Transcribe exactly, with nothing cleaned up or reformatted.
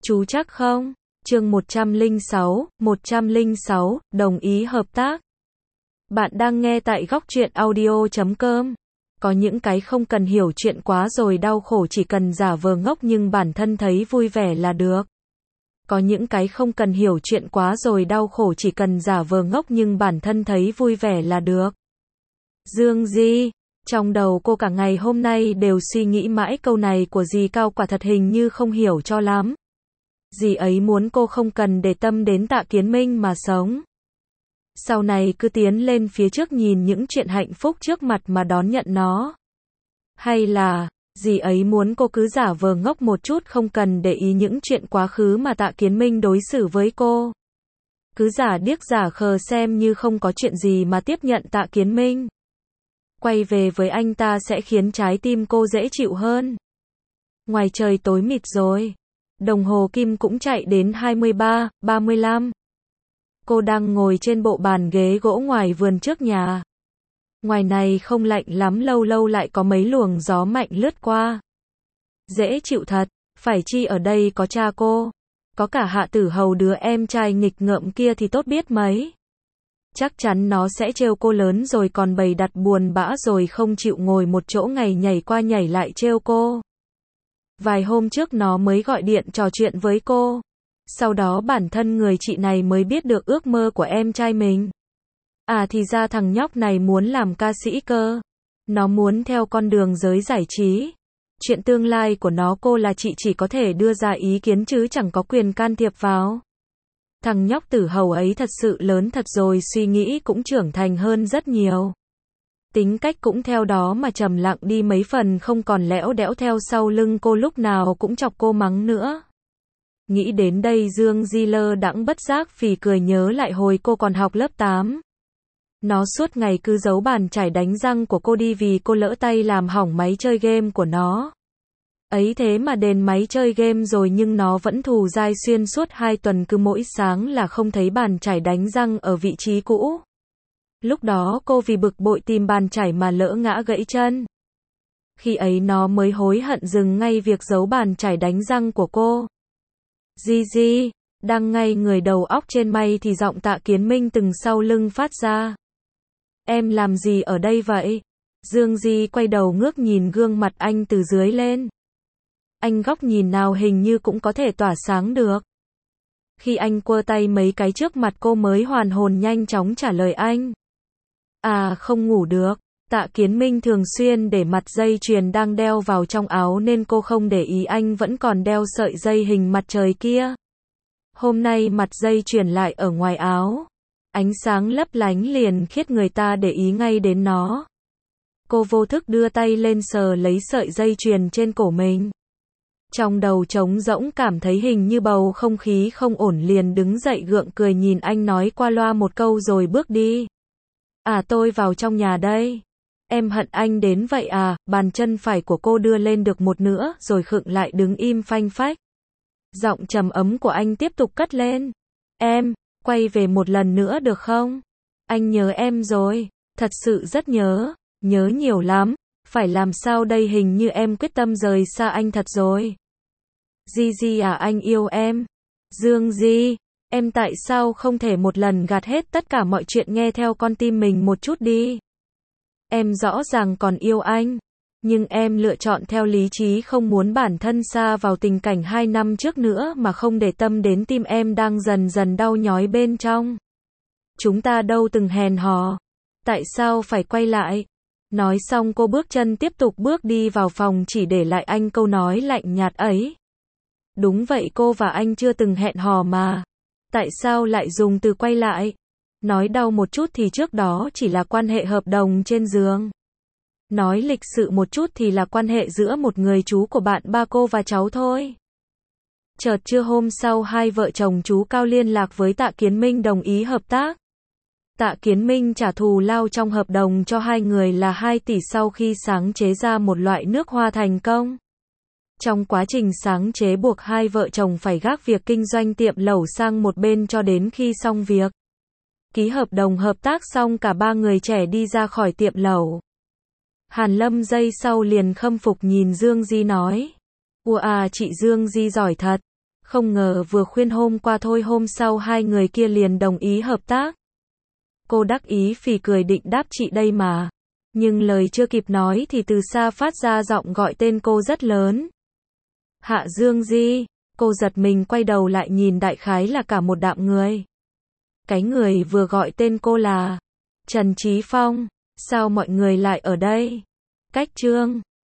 Chú chắc không? Chương một trăm lẻ sáu, một trăm lẻ sáu, đồng ý hợp tác. Bạn đang nghe tại góc truyện audio chấm com. Có những cái không cần hiểu chuyện quá rồi đau khổ, chỉ cần giả vờ ngốc nhưng bản thân thấy vui vẻ là được. Có những cái không cần hiểu chuyện quá rồi đau khổ, chỉ cần giả vờ ngốc nhưng bản thân thấy vui vẻ là được. Dương Di, trong đầu cô cả ngày hôm nay đều suy nghĩ mãi câu này của dì Cao, quả thật hình như không hiểu cho lắm. Dì ấy muốn cô không cần để tâm đến Tạ Kiến Minh mà sống. Sau này cứ tiến lên phía trước, nhìn những chuyện hạnh phúc trước mặt mà đón nhận nó. Hay là, dì ấy muốn cô cứ giả vờ ngốc một chút, không cần để ý những chuyện quá khứ mà Tạ Kiến Minh đối xử với cô. Cứ giả điếc giả khờ xem như không có chuyện gì mà tiếp nhận Tạ Kiến Minh. Quay về với anh ta sẽ khiến trái tim cô dễ chịu hơn. Ngoài trời tối mịt rồi. Đồng hồ kim cũng chạy đến hai mươi ba, ba mươi lăm. Cô đang ngồi trên bộ bàn ghế gỗ ngoài vườn trước nhà. Ngoài này không lạnh lắm, lâu lâu lại có mấy luồng gió mạnh lướt qua. Dễ chịu thật, phải chi ở đây có cha cô. Có cả Hạ Tử Hầu, đứa em trai nghịch ngợm kia thì tốt biết mấy. Chắc chắn nó sẽ trêu cô lớn rồi còn bày đặt buồn bã rồi không chịu ngồi một chỗ, ngày nhảy qua nhảy lại trêu cô. Vài hôm trước nó mới gọi điện trò chuyện với cô. Sau đó bản thân người chị này mới biết được ước mơ của em trai mình. À thì ra thằng nhóc này muốn làm ca sĩ cơ. Nó muốn theo con đường giới giải trí. Chuyện tương lai của nó cô là chị chỉ có thể đưa ra ý kiến chứ chẳng có quyền can thiệp vào. Thằng nhóc Tử Hầu ấy thật sự lớn thật rồi, suy nghĩ cũng trưởng thành hơn rất nhiều. Tính cách cũng theo đó mà trầm lặng đi mấy phần, không còn lẽo đẽo theo sau lưng cô lúc nào cũng chọc cô mắng nữa. Nghĩ đến đây Dương Di lơ đãng bất giác phì cười, nhớ lại hồi cô còn học lớp tám. Nó suốt ngày cứ giấu bàn chải đánh răng của cô đi vì cô lỡ tay làm hỏng máy chơi game của nó. Ấy thế mà đền máy chơi game rồi nhưng nó vẫn thù dai xuyên suốt hai tuần, cứ mỗi sáng là không thấy bàn chải đánh răng ở vị trí cũ. Lúc đó cô vì bực bội tìm bàn chải mà lỡ ngã gãy chân. Khi ấy nó mới hối hận dừng ngay việc giấu bàn chải đánh răng của cô. Di Di, đang ngay người đầu óc trên mây thì giọng Tạ Kiến Minh từng sau lưng phát ra. Em làm gì ở đây vậy? Dương Di quay đầu ngước nhìn gương mặt anh từ dưới lên. Anh góc nhìn nào hình như cũng có thể tỏa sáng được. Khi anh quơ tay mấy cái trước mặt cô mới hoàn hồn nhanh chóng trả lời anh. À không ngủ được. Tạ Kiến Minh thường xuyên để mặt dây chuyền đang đeo vào trong áo nên cô không để ý anh vẫn còn đeo sợi dây hình mặt trời kia. Hôm nay mặt dây chuyền lại ở ngoài áo. Ánh sáng lấp lánh liền khiết người ta để ý ngay đến nó. Cô vô thức đưa tay lên sờ lấy sợi dây chuyền trên cổ mình. Trong đầu trống rỗng, cảm thấy hình như bầu không khí không ổn, liền đứng dậy gượng cười nhìn anh nói qua loa một câu rồi bước đi. À tôi vào trong nhà đây. Em hận anh đến vậy à? Bàn chân phải của cô đưa lên được một nửa rồi khựng lại, đứng im phanh phách. Giọng trầm ấm của anh tiếp tục cất lên. Em, quay về một lần nữa được không? Anh nhớ em rồi. Thật sự rất nhớ. Nhớ nhiều lắm. Phải làm sao đây, hình như em quyết tâm rời xa anh thật rồi. Di Di à, anh yêu em. Dương Di, em tại sao không thể một lần gạt hết tất cả mọi chuyện, nghe theo con tim mình một chút đi. Em rõ ràng còn yêu anh. Nhưng em lựa chọn theo lý trí, không muốn bản thân sa vào tình cảnh hai năm trước nữa mà không để tâm đến tim em đang dần dần đau nhói bên trong. Chúng ta đâu từng hẹn hò. Tại sao phải quay lại? Nói xong cô bước chân tiếp tục bước đi vào phòng, chỉ để lại anh câu nói lạnh nhạt ấy. Đúng vậy, cô và anh chưa từng hẹn hò mà. Tại sao lại dùng từ quay lại? Nói đau một chút thì trước đó chỉ là quan hệ hợp đồng trên giường. Nói lịch sự một chút thì là quan hệ giữa một người chú của bạn ba cô và cháu thôi. Chợt trưa hôm sau, hai vợ chồng chú Cao liên lạc với Tạ Kiến Minh đồng ý hợp tác. Tạ Kiến Minh trả thù lao trong hợp đồng cho hai người là hai tỷ sau khi sáng chế ra một loại nước hoa thành công. Trong quá trình sáng chế buộc hai vợ chồng phải gác việc kinh doanh tiệm lẩu sang một bên cho đến khi xong việc. Ký hợp đồng hợp tác xong, cả ba người trẻ đi ra khỏi tiệm lẩu. Hàn Lâm giây sau liền khâm phục nhìn Dương Di nói. Ủa à, chị Dương Di giỏi thật. Không ngờ vừa khuyên hôm qua thôi hôm sau hai người kia liền đồng ý hợp tác. Cô đắc ý phì cười định đáp chị đây mà. Nhưng lời chưa kịp nói thì từ xa phát ra giọng gọi tên cô rất lớn. Hạ Dương Di, cô giật mình quay đầu lại nhìn đại khái là cả một đạm người. Cái người vừa gọi tên cô là Trần Chí Phong, sao mọi người lại ở đây? Cách Trương